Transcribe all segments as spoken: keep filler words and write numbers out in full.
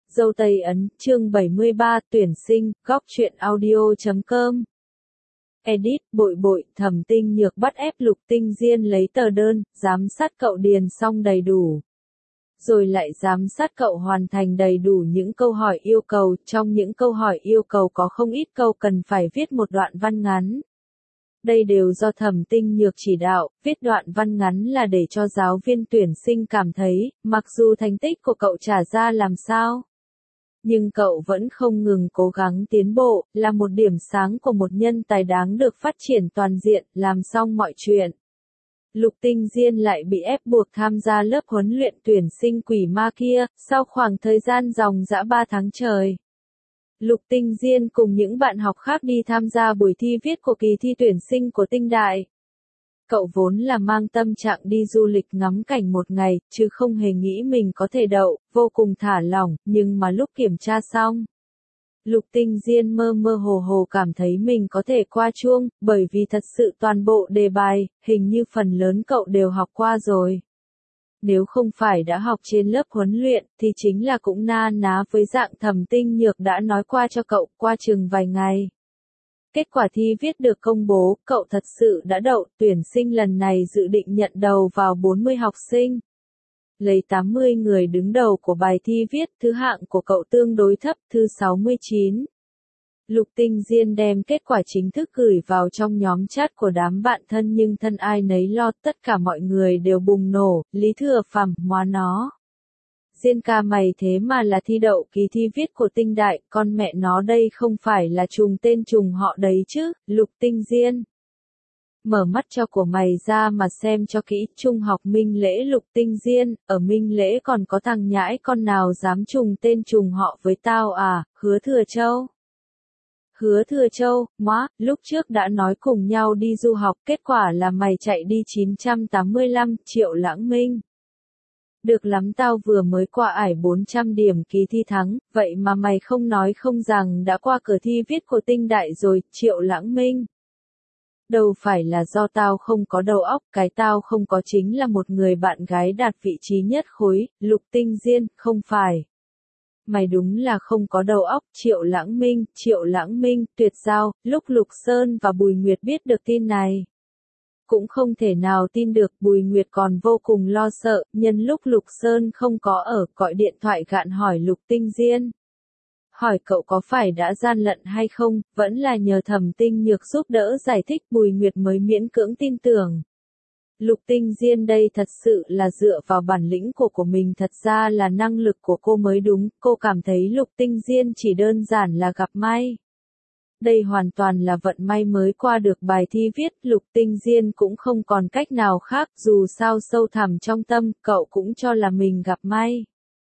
Dâu Tây Ấn, chương bảy mươi ba, tuyển sinh, góc truyện audio chấm com. Edit, bội bội, Thẩm Tinh Nhược bắt ép Lục Tinh Diên lấy tờ đơn, giám sát cậu điền xong đầy đủ. Rồi lại giám sát cậu hoàn thành đầy đủ những câu hỏi yêu cầu, trong những câu hỏi yêu cầu có không ít câu cần phải viết một đoạn văn ngắn. Đây đều do Thẩm Tinh Nhược chỉ đạo, viết đoạn văn ngắn là để cho giáo viên tuyển sinh cảm thấy, mặc dù thành tích của cậu trả ra làm sao, nhưng cậu vẫn không ngừng cố gắng tiến bộ, là một điểm sáng của một nhân tài đáng được phát triển toàn diện, làm xong mọi chuyện. Lục Tinh Diên lại bị ép buộc tham gia lớp huấn luyện tuyển sinh quỷ ma kia, sau khoảng thời gian ròng rã ba tháng trời. Lục Tinh Diên cùng những bạn học khác đi tham gia buổi thi viết của kỳ thi tuyển sinh của Tinh Đại. Cậu vốn là mang tâm trạng đi du lịch ngắm cảnh một ngày, chứ không hề nghĩ mình có thể đậu, vô cùng thả lỏng, nhưng mà lúc kiểm tra xong, Lục Tinh Diên mơ mơ hồ hồ cảm thấy mình có thể qua chuông, bởi vì thật sự toàn bộ đề bài, hình như phần lớn cậu đều học qua rồi. Nếu không phải đã học trên lớp huấn luyện, thì chính là cũng na ná với dạng Thẩm Tinh Nhược đã nói qua cho cậu, qua chừng vài ngày. Kết quả thi viết được công bố, cậu thật sự đã đậu, tuyển sinh lần này dự định nhận đầu vào bốn mươi học sinh. Lấy tám mươi người đứng đầu của bài thi viết, thứ hạng của cậu tương đối thấp, thứ sáu mươi chín. Lục Tinh Diên đem kết quả chính thức gửi vào trong nhóm chat của đám bạn thân nhưng thân ai nấy lo, tất cả mọi người đều bùng nổ, Lý Thừa Phàm, móa nó. Diên ca mày thế mà là thi đậu kỳ thi viết của Tinh Đại, con mẹ nó đây không phải là trùng tên trùng họ đấy chứ, Lục Tinh Diên. Mở mắt cho của mày ra mà xem cho kỹ, trung học Minh Lễ Lục Tinh Diên, ở Minh Lễ còn có thằng nhãi con nào dám trùng tên trùng họ với tao à, Hứa Thừa Châu. Hứa Thừa Châu, móa, lúc trước đã nói cùng nhau đi du học, kết quả là mày chạy đi chín trăm tám mươi lăm, Triệu Lãng Minh. Được lắm, tao vừa mới qua ải bốn trăm điểm kỳ thi thắng, vậy mà mày không nói không rằng đã qua cửa thi viết của Tinh Đại rồi, Triệu Lãng Minh. Đâu phải là do tao không có đầu óc, cái tao không có chính là một người bạn gái đạt vị trí nhất khối, Lục Tinh Diên, không phải. Mày đúng là không có đầu óc, Triệu Lãng Minh, Triệu Lãng Minh, tuyệt giao, lúc Lục Sơn và Bùi Nguyệt biết được tin này. Cũng không thể nào tin được, Bùi Nguyệt còn vô cùng lo sợ, nhân lúc Lục Sơn không có ở, gọi điện thoại gạn hỏi Lục Tinh Diên. Hỏi cậu có phải đã gian lận hay không, vẫn là nhờ Thẩm Tinh Nhược giúp đỡ giải thích, Bùi Nguyệt mới miễn cưỡng tin tưởng. Lục Tinh Diên đây thật sự là dựa vào bản lĩnh của của mình, thật ra là năng lực của cô mới đúng, cô cảm thấy Lục Tinh Diên chỉ đơn giản là gặp may. Đây hoàn toàn là vận may mới qua được bài thi viết, Lục Tinh Diên cũng không còn cách nào khác, dù sao sâu thẳm trong tâm, cậu cũng cho là mình gặp may.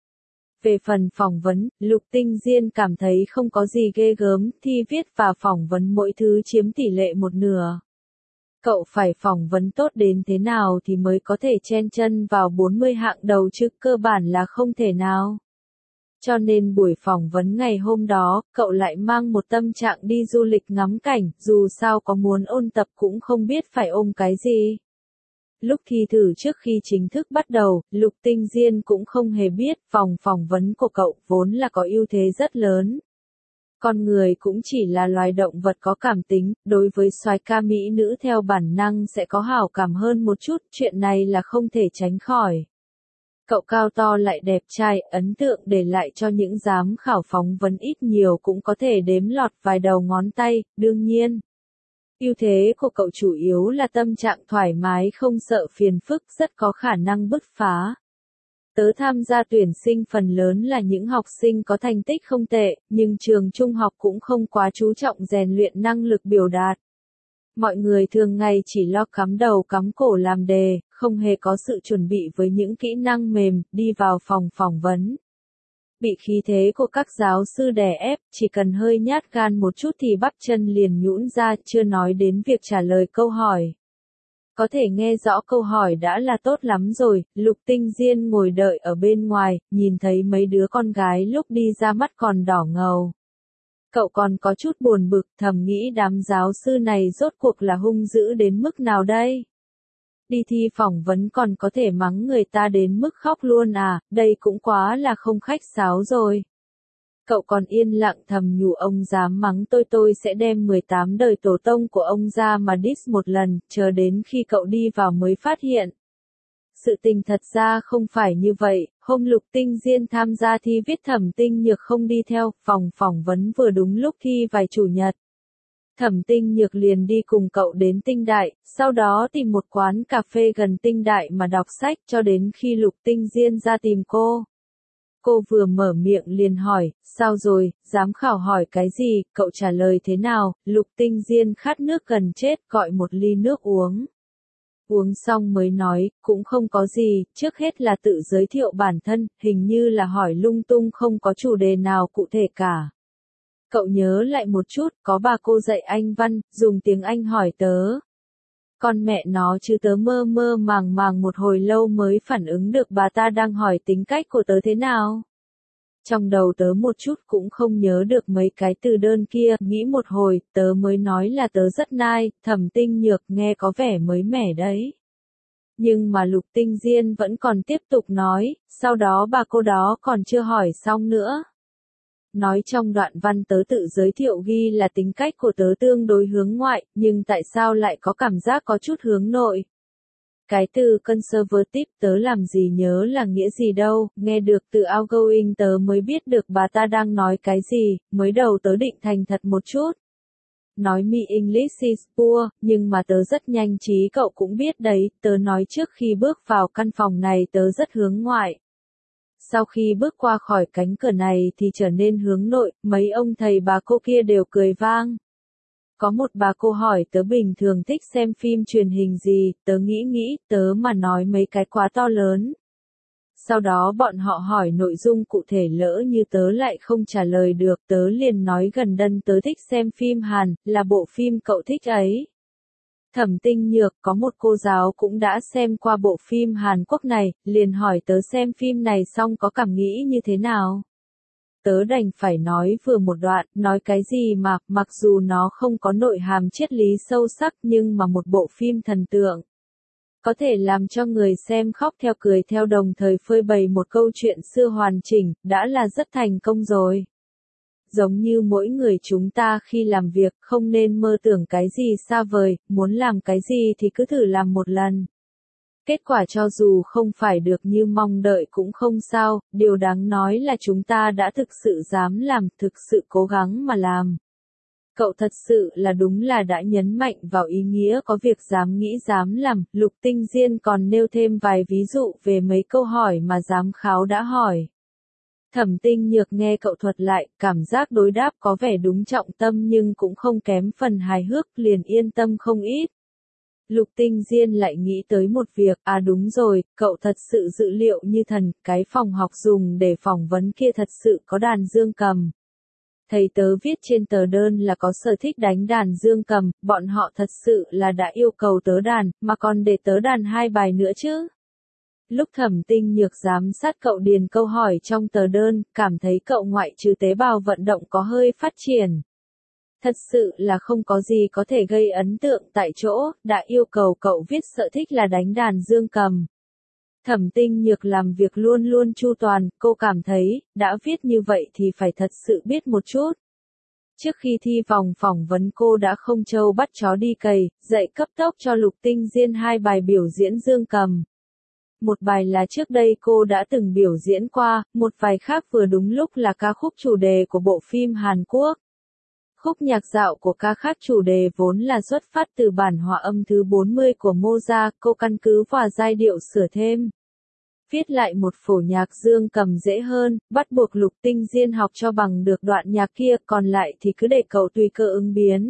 Về phần phỏng vấn, Lục Tinh Diên cảm thấy không có gì ghê gớm, thi viết và phỏng vấn mỗi thứ chiếm tỷ lệ một nửa. Cậu phải phỏng vấn tốt đến thế nào thì mới có thể chen chân vào bốn mươi hạng đầu chứ, cơ bản là không thể nào. Cho nên buổi phỏng vấn ngày hôm đó, cậu lại mang một tâm trạng đi du lịch ngắm cảnh, dù sao có muốn ôn tập cũng không biết phải ôm cái gì. Lúc thi thử trước khi chính thức bắt đầu, Lục Tinh Diên cũng không hề biết, phòng phỏng vấn của cậu vốn là có ưu thế rất lớn. Con người cũng chỉ là loài động vật có cảm tính, đối với soái ca mỹ nữ theo bản năng sẽ có hảo cảm hơn một chút, chuyện này là không thể tránh khỏi. Cậu cao to lại đẹp trai, ấn tượng để lại cho những giám khảo phỏng vấn ít nhiều cũng có thể đếm lọt vài đầu ngón tay, đương nhiên. Ưu thế của cậu chủ yếu là tâm trạng thoải mái không sợ phiền phức, rất có khả năng bứt phá. Tớ tham gia tuyển sinh phần lớn là những học sinh có thành tích không tệ, nhưng trường trung học cũng không quá chú trọng rèn luyện năng lực biểu đạt. Mọi người thường ngày chỉ lo cắm đầu cắm cổ làm đề, không hề có sự chuẩn bị với những kỹ năng mềm, đi vào phòng phỏng vấn. Bị khí thế của các giáo sư đè ép, chỉ cần hơi nhát gan một chút thì bắp chân liền nhũn ra, chưa nói đến việc trả lời câu hỏi. Có thể nghe rõ câu hỏi đã là tốt lắm rồi, Lục Tinh Diên ngồi đợi ở bên ngoài, nhìn thấy mấy đứa con gái lúc đi ra mắt còn đỏ ngầu. Cậu còn có chút buồn bực, thầm nghĩ đám giáo sư này rốt cuộc là hung dữ đến mức nào đây? Đi thi phỏng vấn còn có thể mắng người ta đến mức khóc luôn à, đây cũng quá là không khách sáo rồi. Cậu còn yên lặng thầm nhủ ông dám mắng tôi tôi sẽ đem mười tám đời tổ tông của ông ra mà diss một lần, chờ đến khi cậu đi vào mới phát hiện. Sự tình thật ra không phải như vậy, hôm Lục Tinh Diên tham gia thi viết Thẩm Tinh Nhược không đi theo, phòng phỏng vấn vừa đúng lúc thi vài chủ nhật. Thẩm Tinh Nhược liền đi cùng cậu đến Tinh Đại, sau đó tìm một quán cà phê gần Tinh Đại mà đọc sách cho đến khi Lục Tinh Diên ra tìm cô. Cô vừa mở miệng liền hỏi, sao rồi, giám khảo hỏi cái gì, cậu trả lời thế nào, Lục Tinh Diên khát nước gần chết gọi một ly nước uống. Uống xong mới nói, cũng không có gì, trước hết là tự giới thiệu bản thân, hình như là hỏi lung tung không có chủ đề nào cụ thể cả. Cậu nhớ lại một chút, có bà cô dạy anh văn, dùng tiếng Anh hỏi tớ. Con mẹ nó chứ tớ mơ mơ màng màng một hồi lâu mới phản ứng được bà ta đang hỏi tính cách của tớ thế nào. Trong đầu tớ một chút cũng không nhớ được mấy cái từ đơn kia, nghĩ một hồi, tớ mới nói là tớ rất nai, Thẩm Tinh Nhược nghe có vẻ mới mẻ đấy. Nhưng mà Lục Tinh Diên vẫn còn tiếp tục nói, sau đó bà cô đó còn chưa hỏi xong nữa. Nói trong đoạn văn tớ tự giới thiệu ghi là tính cách của tớ tương đối hướng ngoại, nhưng tại sao lại có cảm giác có chút hướng nội? Cái từ conservative tớ làm gì nhớ là nghĩa gì đâu, nghe được từ outgoing tớ mới biết được bà ta đang nói cái gì, mới đầu tớ định thành thật một chút. Nói me English is poor, nhưng mà tớ rất nhanh trí cậu cũng biết đấy, tớ nói trước khi bước vào căn phòng này tớ rất hướng ngoại. Sau khi bước qua khỏi cánh cửa này thì trở nên hướng nội, mấy ông thầy bà cô kia đều cười vang. Có một bà cô hỏi tớ bình thường thích xem phim truyền hình gì, tớ nghĩ nghĩ, tớ mà nói mấy cái quá to lớn. Sau đó bọn họ hỏi nội dung cụ thể lỡ như tớ lại không trả lời được, tớ liền nói gần đây tớ thích xem phim Hàn, là bộ phim cậu thích ấy. Thẩm Tinh Nhược có một cô giáo cũng đã xem qua bộ phim Hàn Quốc này, liền hỏi tớ xem phim này xong có cảm nghĩ như thế nào. Tớ đành phải nói vừa một đoạn, nói cái gì mà, mặc dù nó không có nội hàm triết lý sâu sắc nhưng mà một bộ phim thần tượng. Có thể làm cho người xem khóc theo cười theo đồng thời phơi bày một câu chuyện xưa hoàn chỉnh, đã là rất thành công rồi. Giống như mỗi người chúng ta khi làm việc không nên mơ tưởng cái gì xa vời, muốn làm cái gì thì cứ thử làm một lần. Kết quả cho dù không phải được như mong đợi cũng không sao, điều đáng nói là chúng ta đã thực sự dám làm, thực sự cố gắng mà làm. Cậu thật sự là đúng là đã nhấn mạnh vào ý nghĩa có việc dám nghĩ dám làm, Lục Tinh Diên còn nêu thêm vài ví dụ về mấy câu hỏi mà giám khảo đã hỏi. Thẩm Tinh Nhược nghe cậu thuật lại, cảm giác đối đáp có vẻ đúng trọng tâm nhưng cũng không kém phần hài hước, liền yên tâm không ít. Lục Tinh Diên lại nghĩ tới một việc, à đúng rồi, cậu thật sự dự liệu như thần, cái phòng học dùng để phỏng vấn kia thật sự có đàn dương cầm. Thầy tớ viết trên tờ đơn là có sở thích đánh đàn dương cầm, bọn họ thật sự là đã yêu cầu tớ đàn, mà còn để tớ đàn hai bài nữa chứ. Lúc Thẩm Tinh Nhược giám sát cậu điền câu hỏi trong tờ đơn, cảm thấy cậu ngoại trừ tế bào vận động có hơi phát triển. Thật sự là không có gì có thể gây ấn tượng tại chỗ, đã yêu cầu cậu viết sở thích là đánh đàn dương cầm. Thẩm Tinh Nhược làm việc luôn luôn chu toàn, cô cảm thấy, đã viết như vậy thì phải thật sự biết một chút. Trước khi thi vòng phỏng vấn cô đã không trâu bắt chó đi cày, dạy cấp tốc cho Lục Tinh Diên hai bài biểu diễn dương cầm. Một bài là trước đây cô đã từng biểu diễn qua, một bài khác vừa đúng lúc là ca khúc chủ đề của bộ phim Hàn Quốc. Khúc nhạc dạo của ca khúc chủ đề vốn là xuất phát từ bản hòa âm thứ bốn mươi của Mozart, cô căn cứ vào giai điệu sửa thêm. Viết lại một phổ nhạc dương cầm dễ hơn, bắt buộc Lục Tinh Diên học cho bằng được đoạn nhạc kia, còn lại thì cứ để cậu tùy cơ ứng biến.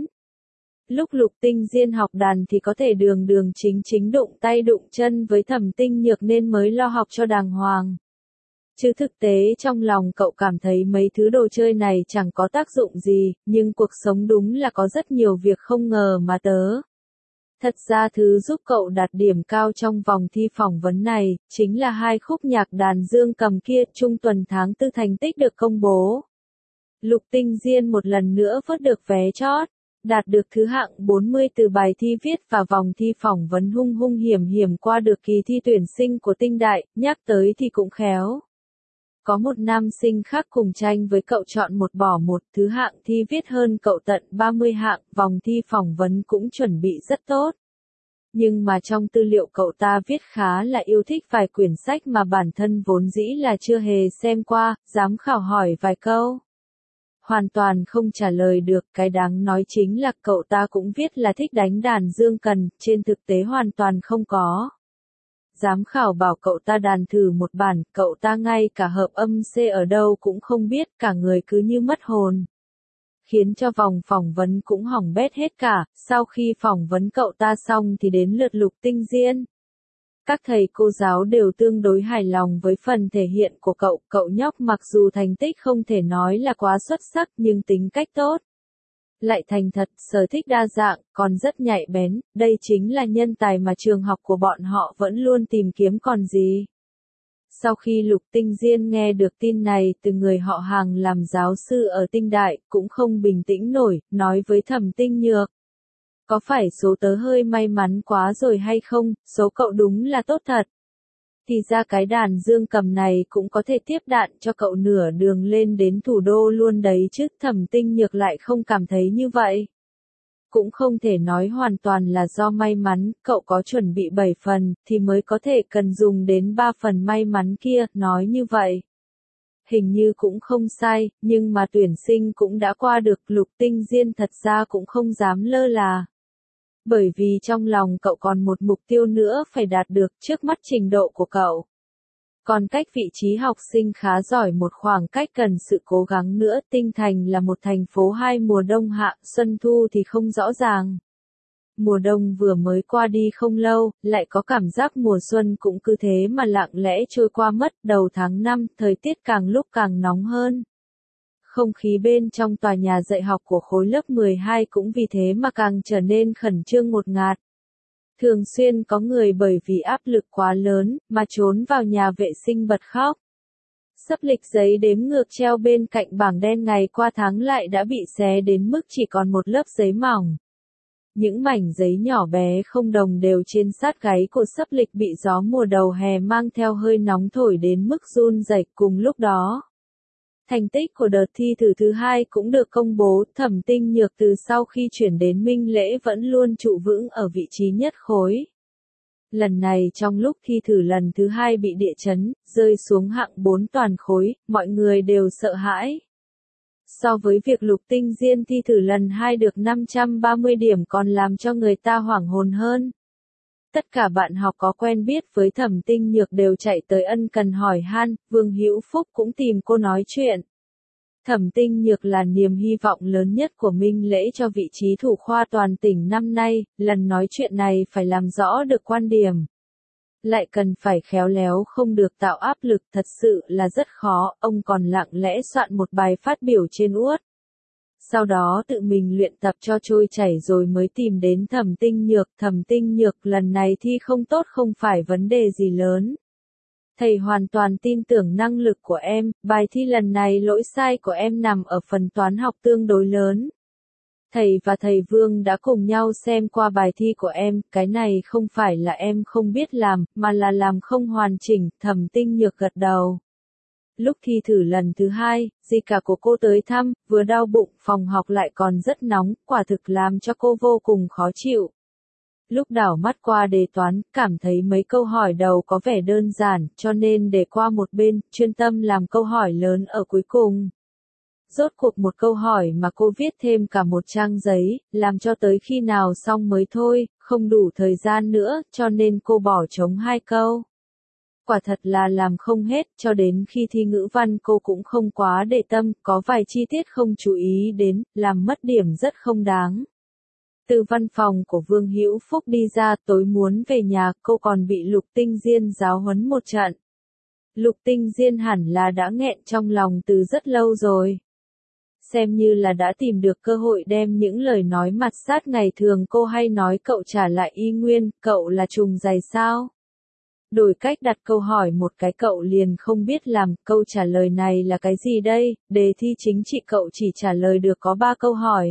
Lúc Lục Tinh Diên học đàn thì có thể đường đường chính chính đụng tay đụng chân với Thẩm Tinh Nhược nên mới lo học cho đàng hoàng. Chứ thực tế trong lòng cậu cảm thấy mấy thứ đồ chơi này chẳng có tác dụng gì, nhưng cuộc sống đúng là có rất nhiều việc không ngờ mà tớ. Thật ra thứ giúp cậu đạt điểm cao trong vòng thi phỏng vấn này, chính là hai khúc nhạc đàn dương cầm kia, trung tuần tháng tư thành tích được công bố. Lục Tinh Diên một lần nữa vớt được vé chót, đạt được thứ hạng bốn mươi từ bài thi viết và vòng thi phỏng vấn hung hung hiểm hiểm qua được kỳ thi tuyển sinh của Tinh Đại, nhắc tới thì cũng khéo. Có một nam sinh khác cùng tranh với cậu chọn một bỏ một, thứ hạng thi viết hơn cậu tận ba mươi hạng, vòng thi phỏng vấn cũng chuẩn bị rất tốt. Nhưng mà trong tư liệu cậu ta viết khá là yêu thích vài quyển sách mà bản thân vốn dĩ là chưa hề xem qua, giám khảo hỏi vài câu. Hoàn toàn không trả lời được, cái đáng nói chính là cậu ta cũng viết là thích đánh đàn dương cầm, trên thực tế hoàn toàn không có. Giám khảo bảo cậu ta đàn thử một bản, cậu ta ngay cả hợp âm C ở đâu cũng không biết, cả người cứ như mất hồn. Khiến cho vòng phỏng vấn cũng hỏng bét hết cả, sau khi phỏng vấn cậu ta xong thì đến lượt Lục Tinh Diên. Các thầy cô giáo đều tương đối hài lòng với phần thể hiện của cậu, cậu nhóc mặc dù thành tích không thể nói là quá xuất sắc nhưng tính cách tốt. Lại thành thật, sở thích đa dạng, còn rất nhạy bén, đây chính là nhân tài mà trường học của bọn họ vẫn luôn tìm kiếm còn gì. Sau khi Lục Tinh Diên nghe được tin này từ người họ hàng làm giáo sư ở Tinh Đại, cũng không bình tĩnh nổi, nói với Thẩm Tinh Nhược. Có phải số tớ hơi may mắn quá rồi hay không, số cậu đúng là tốt thật. Thì ra cái đàn dương cầm này cũng có thể tiếp đạn cho cậu nửa đường lên đến thủ đô luôn đấy chứ. Thẩm Tinh Nhược lại không cảm thấy như vậy. Cũng không thể nói hoàn toàn là do may mắn, cậu có chuẩn bị bảy phần, thì mới có thể cần dùng đến ba phần may mắn kia, nói như vậy. Hình như cũng không sai, nhưng mà tuyển sinh cũng đã qua được. Lục Tinh Diên thật ra cũng không dám lơ là. Bởi vì trong lòng cậu còn một mục tiêu nữa phải đạt được trước mắt trình độ của cậu. Còn cách vị trí học sinh khá giỏi một khoảng cách cần sự cố gắng nữa. Tinh Thành là một thành phố hai mùa đông hạ, xuân thu thì không rõ ràng. Mùa đông vừa mới qua đi không lâu, lại có cảm giác mùa xuân cũng cứ thế mà lặng lẽ trôi qua mất. Đầu tháng năm, thời tiết càng lúc càng nóng hơn. Không khí bên trong tòa nhà dạy học của khối lớp mười hai cũng vì thế mà càng trở nên khẩn trương ngột ngạt. Thường xuyên có người bởi vì áp lực quá lớn, mà trốn vào nhà vệ sinh bật khóc. Sấp lịch giấy đếm ngược treo bên cạnh bảng đen ngày qua tháng lại đã bị xé đến mức chỉ còn một lớp giấy mỏng. Những mảnh giấy nhỏ bé không đồng đều trên sát gáy của sấp lịch bị gió mùa đầu hè mang theo hơi nóng thổi đến mức run rẩy. Cùng lúc đó, thành tích của đợt thi thử thứ hai cũng được công bố. Thẩm Tinh Nhược từ sau khi chuyển đến Minh Lễ vẫn luôn trụ vững ở vị trí nhất khối. Lần này trong lúc thi thử lần thứ hai bị địa chấn, rơi xuống hạng bốn toàn khối, mọi người đều sợ hãi. So với việc Lục Tinh Diên thi thử lần hai được năm trăm ba mươi điểm còn làm cho người ta hoảng hồn hơn. Tất cả bạn học có quen biết với Thẩm Tinh Nhược đều chạy tới ân cần hỏi han, Vương Hữu Phúc cũng tìm cô nói chuyện. Thẩm Tinh Nhược là niềm hy vọng lớn nhất của Minh Lễ cho vị trí thủ khoa toàn tỉnh năm nay, lần nói chuyện này phải làm rõ được quan điểm. Lại cần phải khéo léo không được tạo áp lực, thật sự là rất khó. Ông còn lặng lẽ soạn một bài phát biểu trên uất. Sau đó tự mình luyện tập cho trôi chảy rồi mới tìm đến Thẩm Tinh Nhược. Thẩm Tinh Nhược, lần này thi không tốt không phải vấn đề gì lớn. Thầy hoàn toàn tin tưởng năng lực của em, bài thi lần này lỗi sai của em nằm ở phần toán học tương đối lớn. Thầy và thầy Vương đã cùng nhau xem qua bài thi của em, cái này không phải là em không biết làm, mà là làm không hoàn chỉnh. Thẩm Tinh Nhược gật đầu. Lúc thi thử lần thứ hai, dì cả của cô tới thăm, vừa đau bụng, phòng học lại còn rất nóng, quả thực làm cho cô vô cùng khó chịu. Lúc đảo mắt qua đề toán, cảm thấy mấy câu hỏi đầu có vẻ đơn giản, cho nên để qua một bên, chuyên tâm làm câu hỏi lớn ở cuối cùng. Rốt cuộc một câu hỏi mà cô viết thêm cả một trang giấy, làm cho tới khi nào xong mới thôi, không đủ thời gian nữa, cho nên cô bỏ trống hai câu. Quả thật là làm không hết, cho đến khi thi ngữ văn cô cũng không quá để tâm, có vài chi tiết không chú ý đến, làm mất điểm rất không đáng. Từ văn phòng của Vương Hữu Phúc đi ra, tối muốn về nhà, cô còn bị Lục Tinh Diên giáo huấn một trận. Lục Tinh Diên hẳn là đã nghẹn trong lòng từ rất lâu rồi. Xem như là đã tìm được cơ hội đem những lời nói mặt sát ngày thường cô hay nói cậu trả lại y nguyên, cậu là trùng giày sao? Đổi cách đặt câu hỏi một cái cậu liền không biết làm, câu trả lời này là cái gì đây? Đề thi chính trị cậu chỉ trả lời được có ba câu hỏi.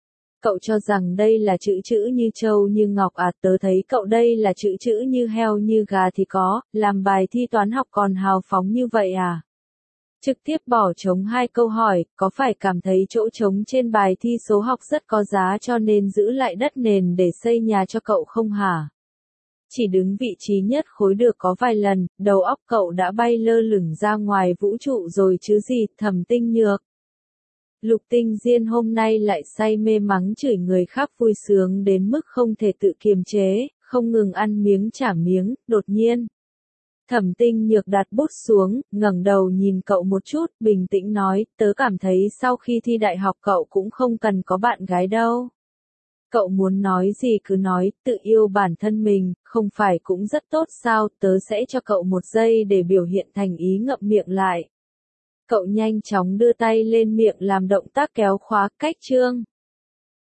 Cậu cho rằng đây là chữ chữ như trâu như ngọc à, tớ thấy cậu đây là chữ chữ như heo như gà thì có, làm bài thi toán học còn hào phóng như vậy à? Trực tiếp bỏ trống hai câu hỏi, có phải cảm thấy chỗ trống trên bài thi số học rất có giá cho nên giữ lại đất nền để xây nhà cho cậu không hả? Chỉ đứng vị trí nhất khối được có vài lần, đầu óc cậu đã bay lơ lửng ra ngoài vũ trụ rồi chứ gì, Thẩm Tinh Nhược. Lục Tinh Diên hôm nay lại say mê mắng chửi người khác vui sướng đến mức không thể tự kiềm chế, không ngừng ăn miếng trả miếng, đột nhiên. Thẩm Tinh Nhược đặt bút xuống, ngẩng đầu nhìn cậu một chút, bình tĩnh nói, tớ cảm thấy sau khi thi đại học cậu cũng không cần có bạn gái đâu. Cậu muốn nói gì cứ nói, tự yêu bản thân mình, không phải cũng rất tốt sao, tớ sẽ cho cậu một giây để biểu hiện thành ý ngậm miệng lại. Cậu nhanh chóng đưa tay lên miệng làm động tác kéo khóa cách chương.